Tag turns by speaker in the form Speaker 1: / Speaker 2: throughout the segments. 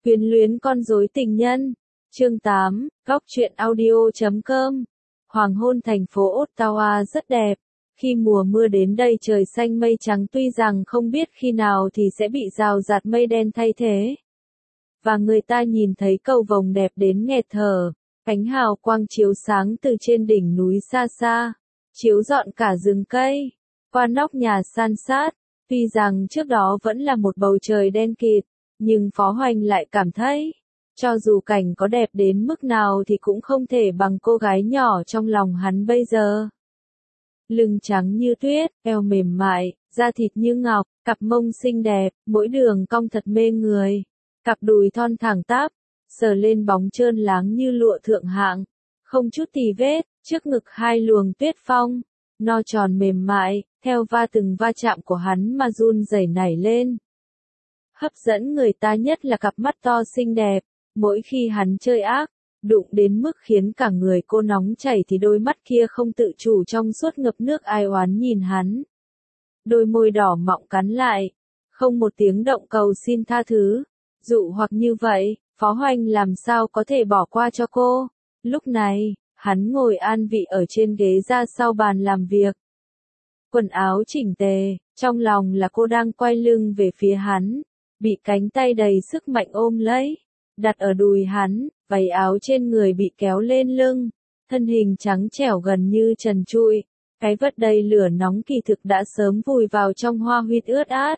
Speaker 1: Quyến luyến con rối tình nhân. Chương 8, Góc truyện audio.com. Hoàng hôn thành phố Ottawa rất đẹp. Khi mùa mưa đến đây trời xanh mây trắng, tuy rằng không biết khi nào thì sẽ bị rào rạt mây đen thay thế. Và người ta nhìn thấy cầu vồng đẹp đến nghẹt thở, ánh hào quang chiếu sáng từ trên đỉnh núi xa xa, chiếu rọi cả rừng cây, qua nóc nhà san sát. Tuy rằng trước đó vẫn là một bầu trời đen kịt, nhưng Phó Hoành lại cảm thấy, cho dù cảnh có đẹp đến mức nào thì cũng không thể bằng cô gái nhỏ trong lòng hắn bây giờ. Lưng trắng như tuyết, eo mềm mại, da thịt như ngọc, cặp mông xinh đẹp, mỗi đường cong thật mê người, cặp đùi thon thẳng tắp, sờ lên bóng trơn láng như lụa thượng hạng, không chút tì vết, trước ngực hai luồng tuyết phong, no tròn mềm mại, theo từng va chạm của hắn mà run rẩy nảy lên. Hấp dẫn người ta nhất là cặp mắt to xinh đẹp, mỗi khi hắn chơi ác, đụng đến mức khiến cả người cô nóng chảy thì đôi mắt kia không tự chủ trong suốt ngập nước ai oán nhìn hắn. Đôi môi đỏ mọng cắn lại, không một tiếng động cầu xin tha thứ, dụ hoặc như vậy, Phó Hoành làm sao có thể bỏ qua cho cô. Lúc này, hắn ngồi an vị ở trên ghế ra sau bàn làm việc. Quần áo chỉnh tề, trong lòng là cô đang quay lưng về phía hắn, bị cánh tay đầy sức mạnh ôm lấy, đặt ở đùi hắn, váy áo trên người bị kéo lên lưng, thân hình trắng trẻo gần như trần trụi, cái vết đầy lửa nóng kỳ thực đã sớm vùi vào trong hoa huyết ướt át.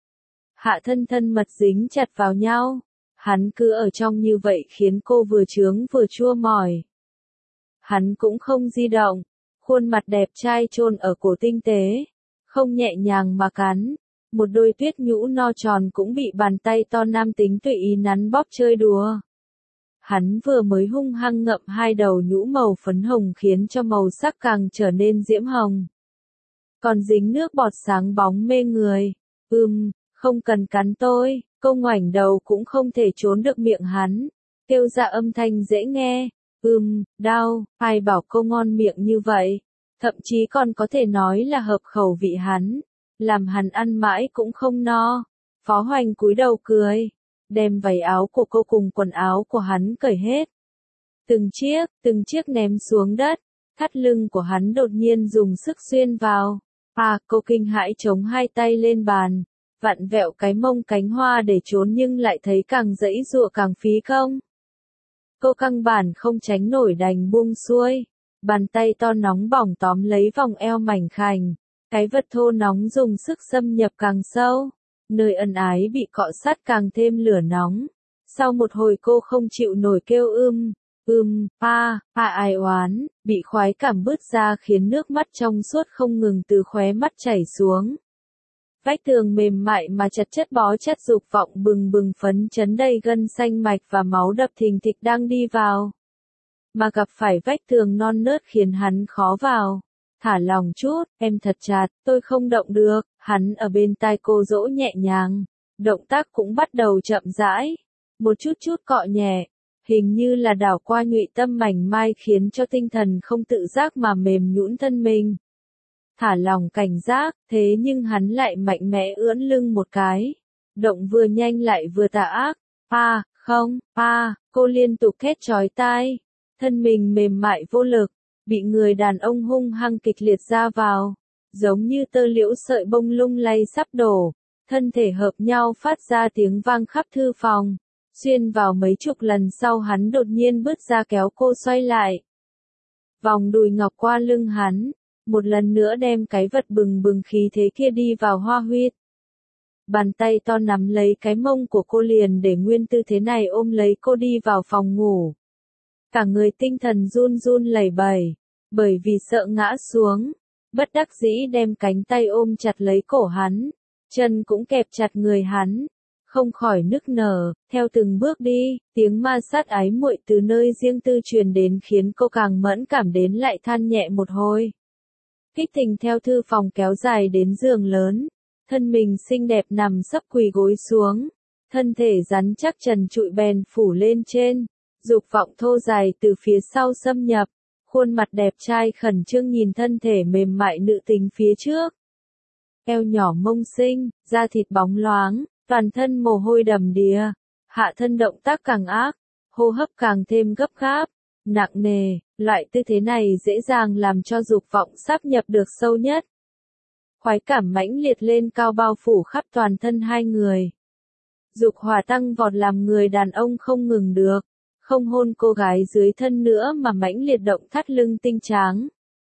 Speaker 1: Hạ thân thân mật dính chặt vào nhau, hắn cứ ở trong như vậy khiến cô vừa chướng vừa chua mỏi. Hắn cũng không di động, khuôn mặt đẹp trai chôn ở cổ tinh tế, không nhẹ nhàng mà cắn. Một đôi tuyết nhũ no tròn cũng bị bàn tay to nam tính tùy ý nắn bóp chơi đùa. Hắn vừa mới hung hăng ngậm hai đầu nhũ màu phấn hồng khiến cho màu sắc càng trở nên diễm hồng. Còn dính nước bọt sáng bóng mê người. Không cần cắn tôi, cô ngoảnh đầu cũng không thể trốn được miệng hắn. Kêu ra âm thanh dễ nghe. Đau, ai bảo cô ngon miệng như vậy. Thậm chí còn có thể nói là hợp khẩu vị hắn. Làm hắn ăn mãi cũng không no. Phó Hoành cúi đầu cười, đem váy áo của cô cùng quần áo của hắn cởi hết. Từng chiếc ném xuống đất, thắt lưng của hắn đột nhiên dùng sức xuyên vào. Cô kinh hãi chống hai tay lên bàn, vặn vẹo cái mông cánh hoa để trốn nhưng lại thấy càng giãy giụa càng phí công. Cô căn bản không tránh nổi đành buông xuôi, bàn tay to nóng bỏng tóm lấy vòng eo mảnh khảnh. Cái vật thô nóng dùng sức xâm nhập càng sâu, nơi ân ái bị cọ sát càng thêm lửa nóng. Sau một hồi cô không chịu nổi kêu ai oán, bị khoái cảm bứt ra khiến nước mắt trong suốt không ngừng từ khóe mắt chảy xuống. Vách tường mềm mại mà chật chất bó chất dục vọng bừng bừng phấn chấn đầy gân xanh mạch và máu đập thình thịch đang đi vào. Mà gặp phải vách tường non nớt khiến hắn khó vào. Thả lòng chút, em thật chặt, tôi không động được. Hắn ở bên tai cô dỗ nhẹ nhàng, động tác cũng bắt đầu chậm rãi, một chút cọ nhẹ, hình như là đảo qua nhụy tâm mảnh mai khiến cho tinh thần không tự giác mà mềm nhũn thân mình. Thả lòng cảnh giác, thế nhưng hắn lại mạnh mẽ ưỡn lưng một cái, động vừa nhanh lại vừa tà ác. Cô liên tục hét chói tai, thân mình mềm mại vô lực. Bị người đàn ông hung hăng kịch liệt ra vào, giống như tơ liễu sợi bông lung lay sắp đổ, thân thể hợp nhau phát ra tiếng vang khắp thư phòng, xuyên vào mấy chục lần sau hắn đột nhiên bứt ra kéo cô xoay lại. Vòng đùi ngọc qua lưng hắn, một lần nữa đem cái vật bừng bừng khí thế kia đi vào hoa huyết. Bàn tay to nắm lấy cái mông của cô liền để nguyên tư thế này ôm lấy cô đi vào phòng ngủ. Cả người tinh thần run run lẩy bẩy, bởi vì sợ ngã xuống, bất đắc dĩ đem cánh tay ôm chặt lấy cổ hắn, chân cũng kẹp chặt người hắn, không khỏi nức nở. Theo từng bước đi, tiếng ma sát ái muội từ nơi riêng tư truyền đến khiến cô càng mẫn cảm đến lại than nhẹ một hồi. Kích tình theo thư phòng kéo dài đến giường lớn, thân mình xinh đẹp nằm sấp quỳ gối xuống, thân thể rắn chắc trần trụi bèn phủ lên trên. Dục vọng thô dài từ phía sau xâm nhập, khuôn mặt đẹp trai khẩn trương nhìn thân thể mềm mại nữ tính phía trước. Eo nhỏ mông xinh, da thịt bóng loáng, toàn thân mồ hôi đầm đìa. Hạ thân động tác càng ác, hô hấp càng thêm gấp gáp, nặng nề, loại tư thế này dễ dàng làm cho dục vọng sáp nhập được sâu nhất. Khoái cảm mãnh liệt lên cao bao phủ khắp toàn thân hai người. Dục hỏa tăng vọt làm người đàn ông không ngừng được, không hôn cô gái dưới thân nữa mà mãnh liệt động thắt lưng tinh tráng.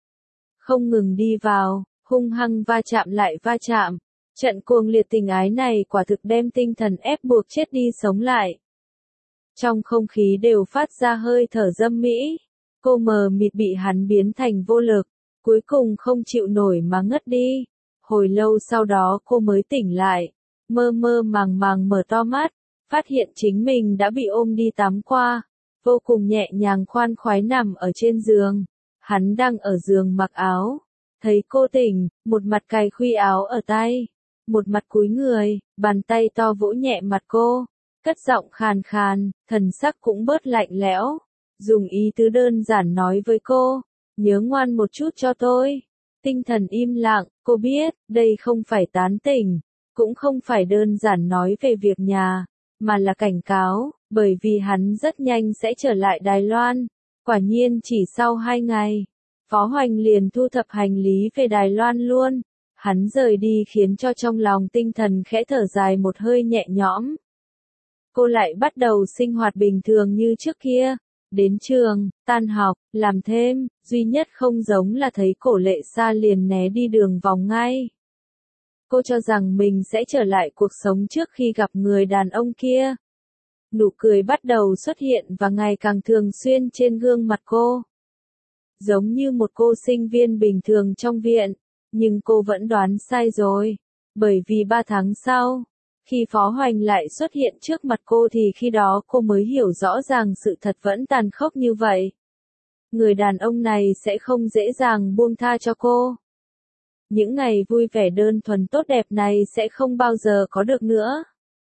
Speaker 1: Không ngừng đi vào, hung hăng va chạm lại va chạm. Trận cuồng liệt tình ái này quả thực đem tinh thần ép buộc chết đi sống lại. Trong không khí đều phát ra hơi thở dâm mỹ. Cô mờ mịt bị hắn biến thành vô lực, cuối cùng không chịu nổi mà ngất đi. Hồi lâu sau đó cô mới tỉnh lại, mơ mơ màng màng mở to mắt, phát hiện chính mình đã bị ôm đi tắm qua, vô cùng nhẹ nhàng khoan khoái nằm ở trên giường. Hắn đang ở giường mặc áo, thấy cô tỉnh, một mặt cài khuy áo ở tay, một mặt cúi người, bàn tay to vỗ nhẹ mặt cô, cất giọng khàn khàn, thần sắc cũng bớt lạnh lẽo, dùng ý tứ đơn giản nói với cô, nhớ ngoan một chút cho tôi. Tinh thần im lặng, cô biết, đây không phải tán tỉnh, cũng không phải đơn giản nói về việc nhà, mà là cảnh cáo, bởi vì hắn rất nhanh sẽ trở lại Đài Loan. Quả nhiên chỉ sau 2 ngày, Phó Hoành liền thu thập hành lý về Đài Loan luôn. Hắn rời đi khiến cho trong lòng tinh thần khẽ thở dài một hơi nhẹ nhõm. Cô lại bắt đầu sinh hoạt bình thường như trước kia. Đến trường, tan học, làm thêm, duy nhất không giống là thấy Cổ Lệ Sa liền né đi đường vòng ngay. Cô cho rằng mình sẽ trở lại cuộc sống trước khi gặp người đàn ông kia. Nụ cười bắt đầu xuất hiện và ngày càng thường xuyên trên gương mặt cô. Giống như một cô sinh viên bình thường trong viện, nhưng cô vẫn đoán sai rồi. Bởi vì 3 tháng sau, khi Phó Hoành lại xuất hiện trước mặt cô thì khi đó cô mới hiểu rõ ràng sự thật vẫn tàn khốc như vậy. Người đàn ông này sẽ không dễ dàng buông tha cho cô. Những ngày vui vẻ đơn thuần tốt đẹp này sẽ không bao giờ có được nữa.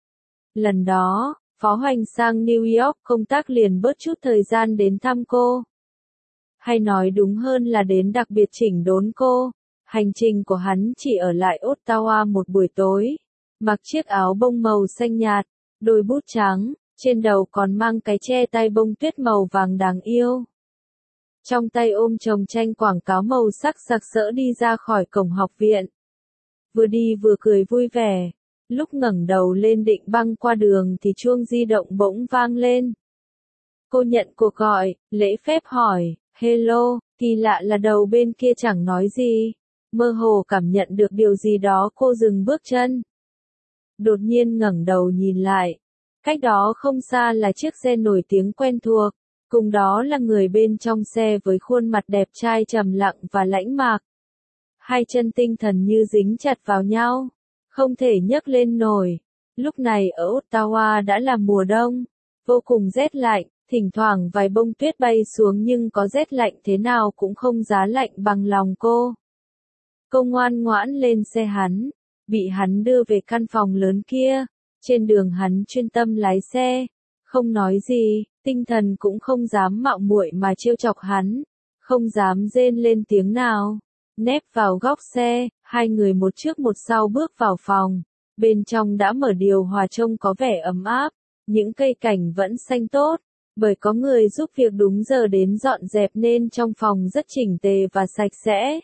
Speaker 1: Lần đó, Phó Hoành sang New York công tác liền bớt chút thời gian đến thăm cô. Hay nói đúng hơn là đến đặc biệt chỉnh đốn cô. Hành trình của hắn chỉ ở lại Ottawa một buổi tối. Mặc chiếc áo bông màu xanh nhạt, đôi bút trắng, trên đầu còn mang cái che tay bông tuyết màu vàng đáng yêu. Trong tay ôm chồng tranh quảng cáo màu sắc sặc sỡ đi ra khỏi cổng học viện. Vừa đi vừa cười vui vẻ. Lúc ngẩng đầu lên định băng qua đường thì chuông di động bỗng vang lên. Cô nhận cuộc gọi, lễ phép hỏi, hello, kỳ lạ là đầu bên kia chẳng nói gì. Mơ hồ cảm nhận được điều gì đó cô dừng bước chân. Đột nhiên ngẩng đầu nhìn lại. Cách đó không xa là chiếc xe nổi tiếng quen thuộc. Cùng đó là người bên trong xe với khuôn mặt đẹp trai trầm lặng và lãnh mạc. Hai chân tinh thần như dính chặt vào nhau. Không thể nhấc lên nổi. Lúc này ở Ottawa đã là mùa đông. Vô cùng rét lạnh. Thỉnh thoảng vài bông tuyết bay xuống nhưng có rét lạnh thế nào cũng không giá lạnh bằng lòng cô. Cô ngoan ngoãn lên xe hắn. Bị hắn đưa về căn phòng lớn kia. Trên đường hắn chuyên tâm lái xe. Không nói gì, tinh thần cũng không dám mạo muội mà trêu chọc hắn. Không dám rên lên tiếng nào. Nép vào góc xe, hai người một trước một sau bước vào phòng. Bên trong đã mở điều hòa trông có vẻ ấm áp. Những cây cảnh vẫn xanh tốt. Bởi có người giúp việc đúng giờ đến dọn dẹp nên trong phòng rất chỉnh tề và sạch sẽ.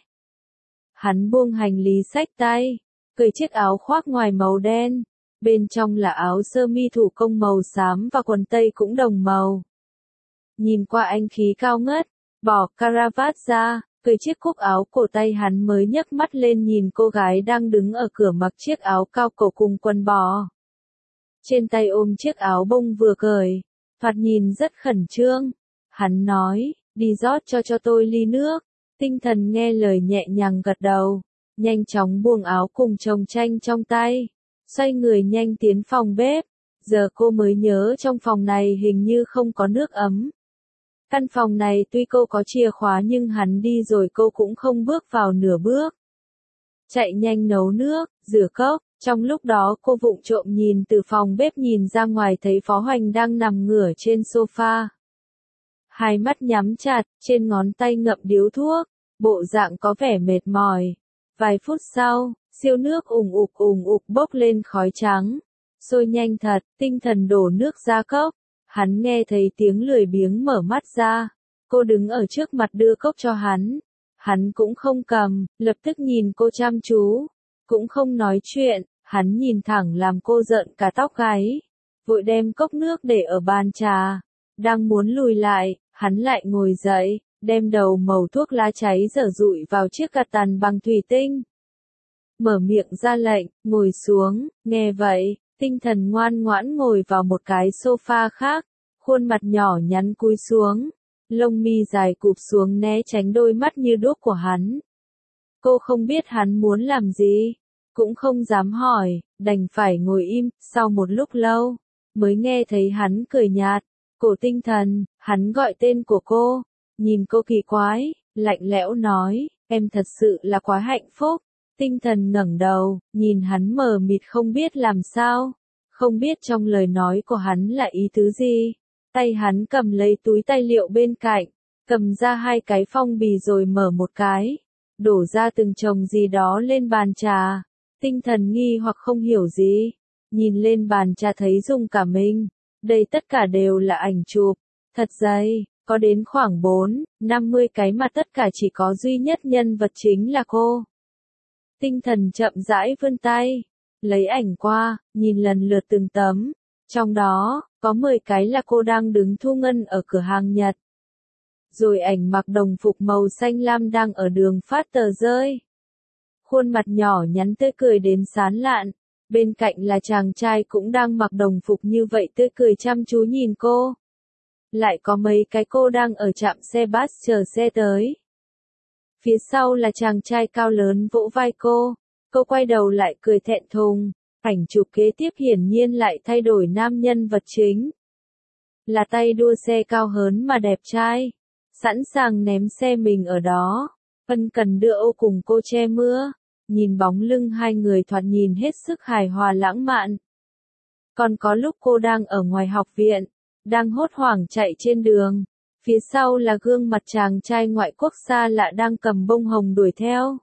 Speaker 1: Hắn buông hành lý xách tay, cởi chiếc áo khoác ngoài màu đen. Bên trong là áo sơ mi thủ công màu xám và quần tây cũng đồng màu. Nhìn qua anh khí cao ngất, bỏ caravat ra, cởi chiếc cúc áo cổ tay hắn mới nhấc mắt lên nhìn cô gái đang đứng ở cửa mặc chiếc áo cao cổ cùng quần bò. Trên tay ôm chiếc áo bông vừa cởi, thoạt nhìn rất khẩn trương. Hắn nói, đi rót cho tôi ly nước. Tinh thần nghe lời nhẹ nhàng gật đầu, nhanh chóng buông áo cùng chồng tranh trong tay. Xoay người nhanh tiến phòng bếp. Giờ cô mới nhớ trong phòng này hình như không có nước ấm. Căn phòng này tuy cô có chìa khóa nhưng hắn đi rồi cô cũng không bước vào nửa bước. Chạy nhanh nấu nước, rửa cốc. Trong lúc đó cô vụng trộm nhìn từ phòng bếp nhìn ra ngoài thấy Phó Hoành đang nằm ngửa trên sofa. Hai mắt nhắm chặt, trên ngón tay ngậm điếu thuốc, bộ dạng có vẻ mệt mỏi. Vài phút sau, siêu nước ùng ục bốc lên khói trắng. Sôi nhanh thật, tinh thần đổ nước ra cốc. Hắn nghe thấy tiếng lười biếng mở mắt ra. Cô đứng ở trước mặt đưa cốc cho hắn. Hắn cũng không cầm, lập tức nhìn cô chăm chú. Cũng không nói chuyện, hắn nhìn thẳng làm cô giận cả tóc gáy. Vội đem cốc nước để ở bàn trà. Đang muốn lùi lại, hắn lại ngồi dậy, đem đầu mẩu thuốc lá cháy dở dụi vào chiếc gạt tàn bằng thủy tinh. Mở miệng ra lệnh, ngồi xuống, nghe vậy, tinh thần ngoan ngoãn ngồi vào một cái sofa khác, khuôn mặt nhỏ nhắn cúi xuống, lông mi dài cụp xuống né tránh đôi mắt như đuốc của hắn. Cô không biết hắn muốn làm gì, cũng không dám hỏi, đành phải ngồi im, sau một lúc lâu, mới nghe thấy hắn cười nhạt. Cổ tinh thần, hắn gọi tên của cô, nhìn cô kỳ quái, lạnh lẽo nói, em thật sự là quá hạnh phúc. Tinh thần ngẩng đầu, nhìn hắn mờ mịt không biết làm sao, không biết trong lời nói của hắn là ý tứ gì. Tay hắn cầm lấy túi tài liệu bên cạnh, cầm ra 2 cái phong bì rồi mở một cái, đổ ra từng chồng gì đó lên bàn trà. Tinh thần nghi hoặc không hiểu gì, nhìn lên bàn trà thấy rung cả mình. Đây tất cả đều là ảnh chụp, thật dày, có đến khoảng 4-50 cái mà tất cả chỉ có duy nhất nhân vật chính là cô. Tinh thần chậm rãi vươn tay, lấy ảnh qua, nhìn lần lượt từng tấm, trong đó, có 10 cái là cô đang đứng thu ngân ở cửa hàng Nhật. Rồi ảnh mặc đồng phục màu xanh lam đang ở đường phát tờ rơi. Khuôn mặt nhỏ nhắn tươi cười đến sán lạn. Bên cạnh là chàng trai cũng đang mặc đồng phục như vậy tươi cười chăm chú nhìn cô. Lại có mấy cái cô đang ở trạm xe bus chờ xe tới. Phía sau là chàng trai cao lớn vỗ vai cô. Cô quay đầu lại cười thẹn thùng. Ảnh chụp kế tiếp hiển nhiên lại thay đổi nam nhân vật chính. Là tay đua xe cao hớn mà đẹp trai. Sẵn sàng ném xe mình ở đó. Ân cần đưa ô cùng cô che mưa. Nhìn bóng lưng hai người thoạt nhìn hết sức hài hòa lãng mạn. Còn có lúc cô đang ở ngoài học viện, đang hốt hoảng chạy trên đường. Phía sau là gương mặt chàng trai ngoại quốc xa lạ đang cầm bông hồng đuổi theo.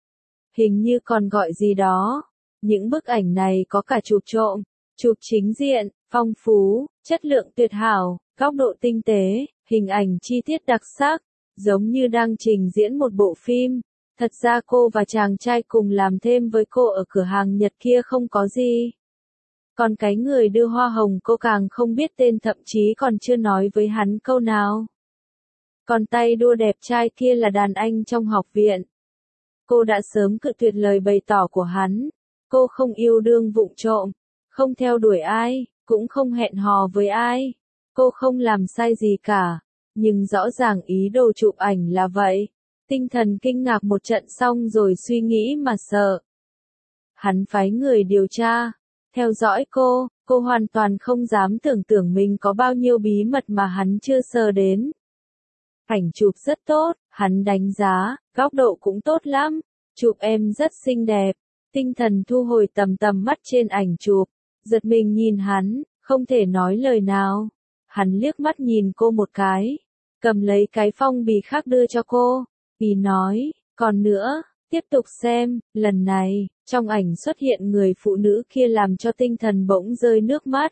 Speaker 1: Hình như còn gọi gì đó. Những bức ảnh này có cả chụp trộm, chụp chính diện, phong phú, chất lượng tuyệt hảo, góc độ tinh tế, hình ảnh chi tiết đặc sắc, giống như đang trình diễn một bộ phim. Thật ra cô và chàng trai cùng làm thêm với cô ở cửa hàng Nhật kia không có gì. Còn cái người đưa hoa hồng cô càng không biết tên, thậm chí còn chưa nói với hắn câu nào. Còn tay đua đẹp trai kia là đàn anh trong học viện. Cô đã sớm cự tuyệt lời bày tỏ của hắn. Cô không yêu đương vụng trộm, không theo đuổi ai, cũng không hẹn hò với ai. Cô không làm sai gì cả, nhưng rõ ràng ý đồ chụp ảnh là vậy. Tinh thần kinh ngạc một trận xong rồi suy nghĩ mà sợ. Hắn phái người điều tra, theo dõi cô hoàn toàn không dám tưởng tượng mình có bao nhiêu bí mật mà hắn chưa sờ đến. Ảnh chụp rất tốt, hắn đánh giá, góc độ cũng tốt lắm, chụp em rất xinh đẹp. Tinh thần thu hồi tầm mắt trên ảnh chụp, giật mình nhìn hắn, không thể nói lời nào. Hắn liếc mắt nhìn cô một cái, cầm lấy cái phong bì khác đưa cho cô. Bì nói, còn nữa, tiếp tục xem, lần này, trong ảnh xuất hiện người phụ nữ kia làm cho tinh thần bỗng rơi nước mắt.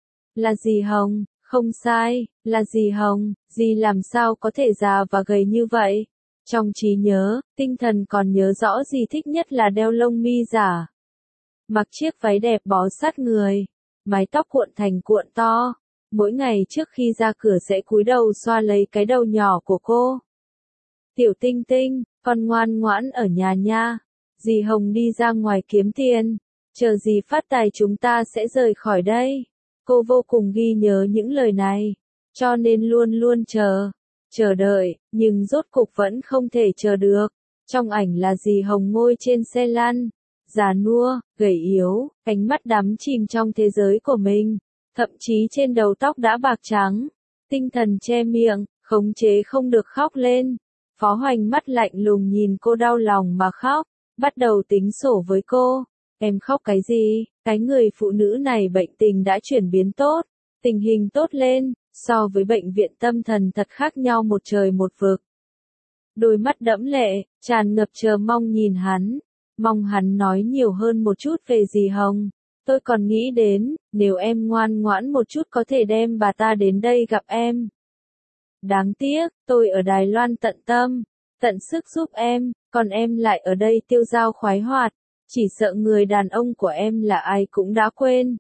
Speaker 1: Là dì Hồng, không sai, là dì Hồng, dì làm sao có thể già và gầy như vậy? Trong trí nhớ, tinh thần còn nhớ rõ dì thích nhất là đeo lông mi giả. Mặc chiếc váy đẹp bó sát người, mái tóc cuộn thành cuộn to, mỗi ngày trước khi ra cửa sẽ cúi đầu xoa lấy cái đầu nhỏ của cô. Tiểu Tinh Tinh, con ngoan ngoãn ở nhà nha. Dì Hồng đi ra ngoài kiếm tiền. Chờ dì phát tài chúng ta sẽ rời khỏi đây. Cô vô cùng ghi nhớ những lời này. Cho nên luôn luôn chờ đợi, nhưng rốt cục vẫn không thể chờ được. Trong ảnh là dì Hồng ngồi trên xe lăn. Già nua, gầy yếu, ánh mắt đắm chìm trong thế giới của mình. Thậm chí trên đầu tóc đã bạc trắng. Tinh thần che miệng, khống chế không được khóc lên. Phó Hoành mắt lạnh lùng nhìn cô đau lòng mà khóc, bắt đầu tính sổ với cô. Em khóc cái gì? Cái người phụ nữ này bệnh tình đã chuyển biến tốt, tình hình tốt lên, so với bệnh viện tâm thần thật khác nhau một trời một vực. Đôi mắt đẫm lệ, tràn ngập chờ mong nhìn hắn, mong hắn nói nhiều hơn một chút về dì Hồng. Tôi còn nghĩ đến, nếu em ngoan ngoãn một chút có thể đem bà ta đến đây gặp em. Đáng tiếc, tôi ở Đài Loan tận tâm, tận sức giúp em, còn em lại ở đây tiêu dao khoái hoạt, chỉ sợ người đàn ông của em là ai cũng đã quên.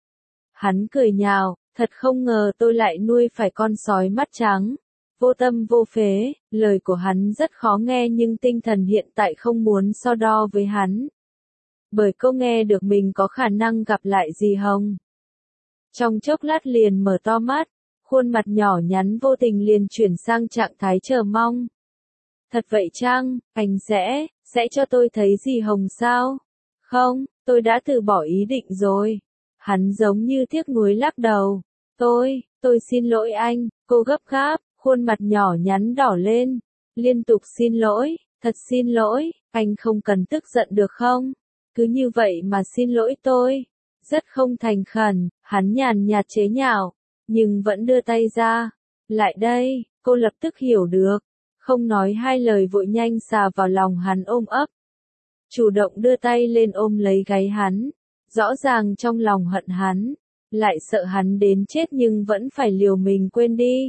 Speaker 1: Hắn cười nhạo, thật không ngờ tôi lại nuôi phải con sói mắt trắng. Vô tâm vô phế, lời của hắn rất khó nghe nhưng tinh thần hiện tại không muốn so đo với hắn. Bởi cô nghe được mình có khả năng gặp lại dì Hồng. Trong chốc lát liền mở to mắt, khuôn mặt nhỏ nhắn vô tình liền chuyển sang trạng thái chờ mong. Thật vậy chăng, anh sẽ cho tôi thấy dì Hồng sao? Không, tôi đã từ bỏ ý định rồi. Hắn giống như tiếc nuối lắc đầu. Tôi xin lỗi anh, cô gấp gáp, khuôn mặt nhỏ nhắn đỏ lên. Liên tục xin lỗi, thật xin lỗi, anh không cần tức giận được không? Cứ như vậy mà xin lỗi tôi. Rất không thành khẩn, hắn nhàn nhạt chế nhạo, nhưng vẫn đưa tay ra. Lại đây, cô lập tức hiểu được. Không nói hai lời vội nhanh xà vào lòng hắn ôm ấp. Chủ động đưa tay lên ôm lấy gáy hắn. Rõ ràng trong lòng hận hắn, lại sợ hắn đến chết nhưng vẫn phải liều mình quên đi.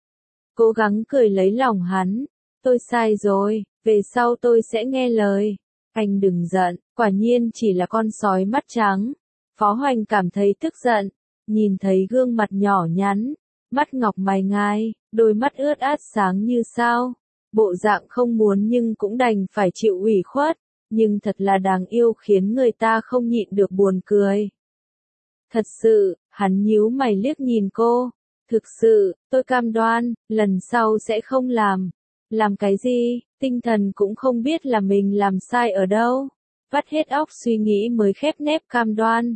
Speaker 1: Cố gắng cười lấy lòng hắn. Tôi sai rồi, về sau tôi sẽ nghe lời. Anh đừng giận, quả nhiên chỉ là con sói mắt trắng. Phó Hoành cảm thấy tức giận, nhìn thấy gương mặt nhỏ nhắn, mắt ngọc mày ngai, đôi mắt ướt át sáng như sao. Bộ dạng không muốn nhưng cũng đành phải chịu ủy khuất, nhưng thật là đáng yêu khiến người ta không nhịn được buồn cười. Thật sự, hắn nhíu mày liếc nhìn cô. Thực sự, tôi cam đoan, lần sau sẽ không làm. Làm cái gì, tinh thần cũng không biết là mình làm sai ở đâu. Vắt hết óc suy nghĩ mới khép nép cam đoan.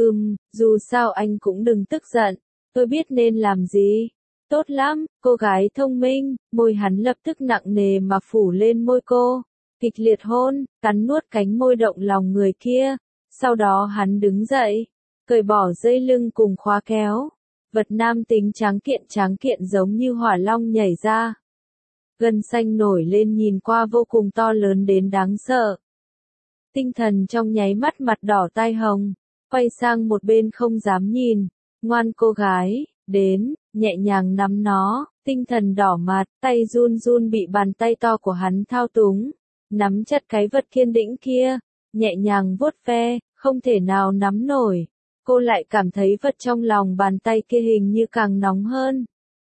Speaker 1: Dù sao anh cũng đừng tức giận. Tôi biết nên làm gì. Tốt lắm, cô gái thông minh, môi hắn lập tức nặng nề mà phủ lên môi cô. Kịch liệt hôn, cắn nuốt cánh môi động lòng người kia. Sau đó hắn đứng dậy, cởi bỏ dây lưng cùng khóa kéo. Vật nam tính tráng kiện giống như hỏa long nhảy ra. Gân xanh nổi lên nhìn qua vô cùng to lớn đến đáng sợ. Tinh thần trong nháy mắt mặt đỏ tai hồng, quay sang một bên không dám nhìn. Ngoan cô gái, đến, nhẹ nhàng nắm nó, tinh thần đỏ mặt, tay run run bị bàn tay to của hắn thao túng. Nắm chặt cái vật kiên đĩnh kia, nhẹ nhàng vuốt ve, không thể nào nắm nổi. Cô lại cảm thấy vật trong lòng bàn tay kia hình như càng nóng hơn.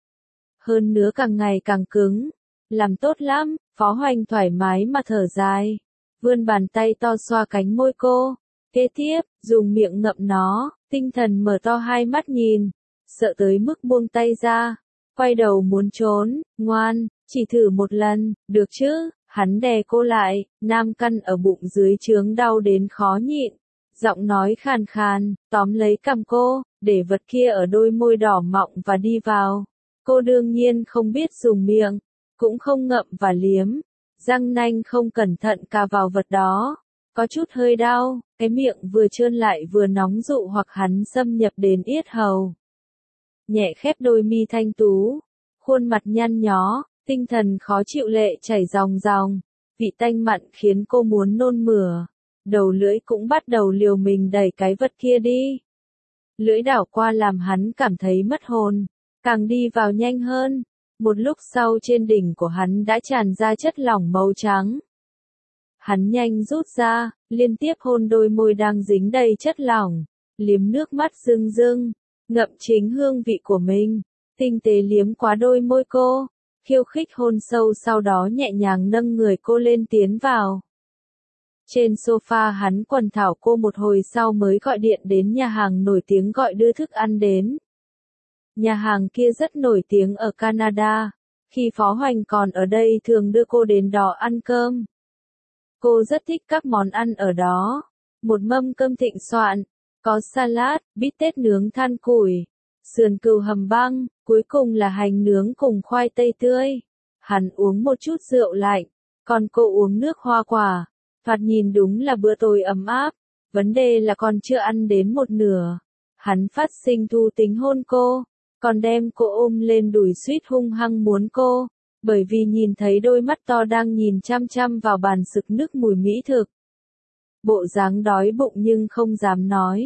Speaker 1: Hơn nữa càng ngày càng cứng. Làm tốt lắm, Phó Hoành thoải mái mà thở dài. Vươn bàn tay to xoa cánh môi cô. Kế tiếp, dùng miệng ngậm nó, tinh thần mở to hai mắt nhìn. Sợ tới mức buông tay ra. Quay đầu muốn trốn, ngoan, chỉ thử một lần, được chứ? Hắn đè cô lại, nam căn ở bụng dưới chướng đau đến khó nhịn. Giọng nói khàn khàn, tóm lấy cằm cô, để vật kia ở đôi môi đỏ mọng và đi vào. Cô đương nhiên không biết dùng miệng, cũng không ngậm và liếm. Răng nanh không cẩn thận cà vào vật đó. Có chút hơi đau, cái miệng vừa trơn lại vừa nóng dụ hoặc hắn xâm nhập đến yết hầu. Nhẹ khép đôi mi thanh tú, khuôn mặt nhăn nhó, tinh thần khó chịu lệ chảy ròng ròng. Vị tanh mặn khiến cô muốn nôn mửa. Đầu lưỡi cũng bắt đầu liều mình đẩy cái vật kia đi. Lưỡi đảo qua làm hắn cảm thấy mất hồn, càng đi vào nhanh hơn. Một lúc sau trên đỉnh của hắn đã tràn ra chất lỏng màu trắng. Hắn nhanh rút ra, liên tiếp hôn đôi môi đang dính đầy chất lỏng, liếm nước mắt rưng rưng, ngậm chính hương vị của mình, tinh tế liếm qua đôi môi cô, khiêu khích hôn sâu sau đó nhẹ nhàng nâng người cô lên tiến vào. Trên sofa hắn quần thảo cô một hồi sau mới gọi điện đến nhà hàng nổi tiếng gọi đưa thức ăn đến. Nhà hàng kia rất nổi tiếng ở Canada, khi Phó Hoành còn ở đây thường đưa cô đến đó ăn cơm. Cô rất thích các món ăn ở đó. Một mâm cơm thịnh soạn, có salad, bít tết nướng than củi, sườn cừu hầm băng, cuối cùng là hành nướng cùng khoai tây tươi. Hắn uống một chút rượu lạnh, còn cô uống nước hoa quả. Thoạt nhìn đúng là bữa tối ấm áp, vấn đề là còn chưa ăn đến một nửa. Hắn phát sinh thu tính hôn cô, còn đem cô ôm lên đùi suýt hung hăng muốn cô, bởi vì nhìn thấy đôi mắt to đang nhìn chăm chăm vào bàn sực nước mùi mỹ thực. Bộ dáng đói bụng nhưng không dám nói.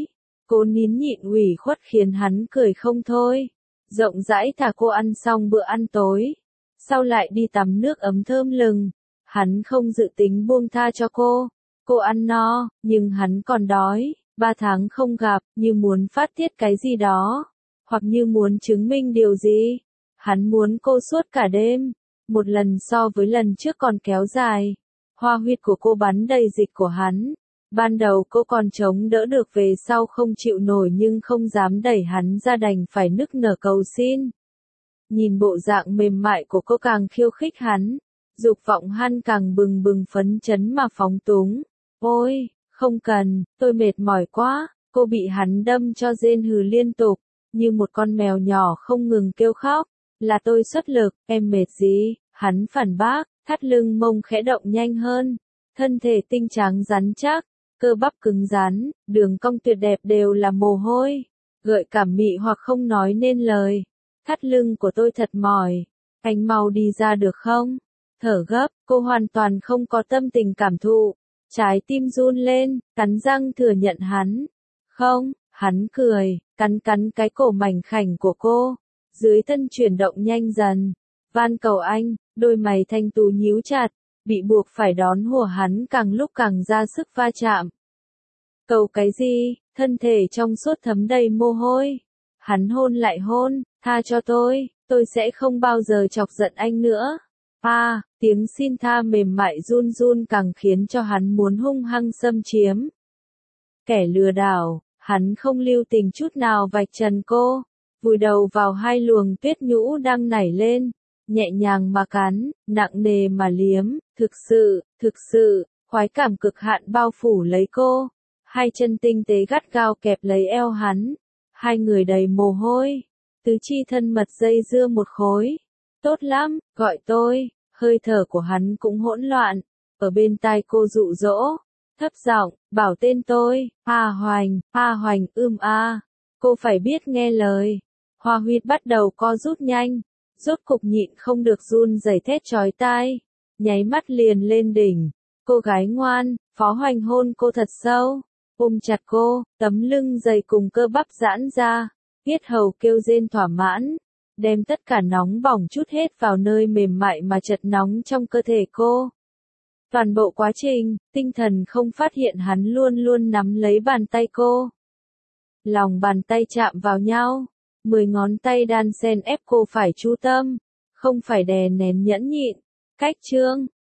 Speaker 1: Cô nín nhịn ủy khuất khiến hắn cười không thôi. Rộng rãi thả cô ăn xong bữa ăn tối. Sau lại đi tắm nước ấm thơm lừng. Hắn không dự tính buông tha cho cô. Cô ăn no, nhưng hắn còn đói. 3 tháng không gặp, như muốn phát tiết cái gì đó. Hoặc như muốn chứng minh điều gì. Hắn muốn cô suốt cả đêm. Một lần so với lần trước còn kéo dài. Hoa huyệt của cô bắn đầy dịch của hắn. Ban đầu cô còn chống đỡ được, về sau không chịu nổi nhưng không dám đẩy hắn ra, đành phải nức nở cầu xin. Nhìn bộ dạng mềm mại của cô càng khiêu khích hắn. Dục vọng hắn càng bừng bừng phấn chấn mà phóng túng. Ôi, không cần, tôi mệt mỏi quá. Cô bị hắn đâm cho rên hừ liên tục, như một con mèo nhỏ không ngừng kêu khóc. Là tôi xuất lực, em mệt gì? Hắn phản bác, thắt lưng mông khẽ động nhanh hơn. Thân thể tinh trắng rắn chắc, cơ bắp cứng rắn, đường cong tuyệt đẹp đều là mồ hôi. Gợi cảm mị hoặc không nói nên lời. Thắt lưng của tôi thật mỏi. Anh mau đi ra được không? Thở gấp, cô hoàn toàn không có tâm tình cảm thụ. Trái tim run lên, cắn răng thừa nhận hắn. Không, hắn cười, cắn cắn cái cổ mảnh khảnh của cô. Dưới thân chuyển động nhanh dần. Van cầu anh, đôi mày thanh tú nhíu chặt, bị buộc phải đón hùa hắn càng lúc càng ra sức va chạm. Cầu cái gì? Thân thể trong suốt thấm đầy mồ hôi. Hắn hôn lại hôn, tha cho tôi sẽ không bao giờ chọc giận anh nữa. Tiếng xin tha mềm mại run run càng khiến cho hắn muốn hung hăng xâm chiếm. Kẻ lừa đảo, hắn không lưu tình chút nào vạch trần cô, vùi đầu vào hai luồng tuyết nhũ đang nảy lên, nhẹ nhàng mà cắn, nặng nề mà liếm, thực sự, khoái cảm cực hạn bao phủ lấy cô. Hai chân tinh tế gắt gao kẹp lấy eo hắn, hai người đầy mồ hôi, tứ chi thân mật dây dưa một khối. Tốt lắm, gọi tôi. Hơi thở của hắn cũng hỗn loạn, ở bên tai cô dụ dỗ, thấp giọng, bảo tên tôi, A Hoành, cô phải biết nghe lời. Hoa huyệt bắt đầu co rút nhanh, rốt cục nhịn không được run rẩy thét chói tai, nháy mắt liền lên đỉnh. Cô gái ngoan, Phó Hoành hôn cô thật sâu, ôm chặt cô, tấm lưng dày cùng cơ bắp giãn ra, yết hầu kêu rên thỏa mãn. Đem tất cả nóng bỏng chút hết vào nơi mềm mại mà chật nóng trong cơ thể cô. Toàn bộ quá trình, tinh thần không phát hiện hắn luôn luôn nắm lấy bàn tay cô. Lòng bàn tay chạm vào nhau, 10 ngón tay đan xen ép cô phải chú tâm, không phải đè nén nhẫn nhịn. Cách chương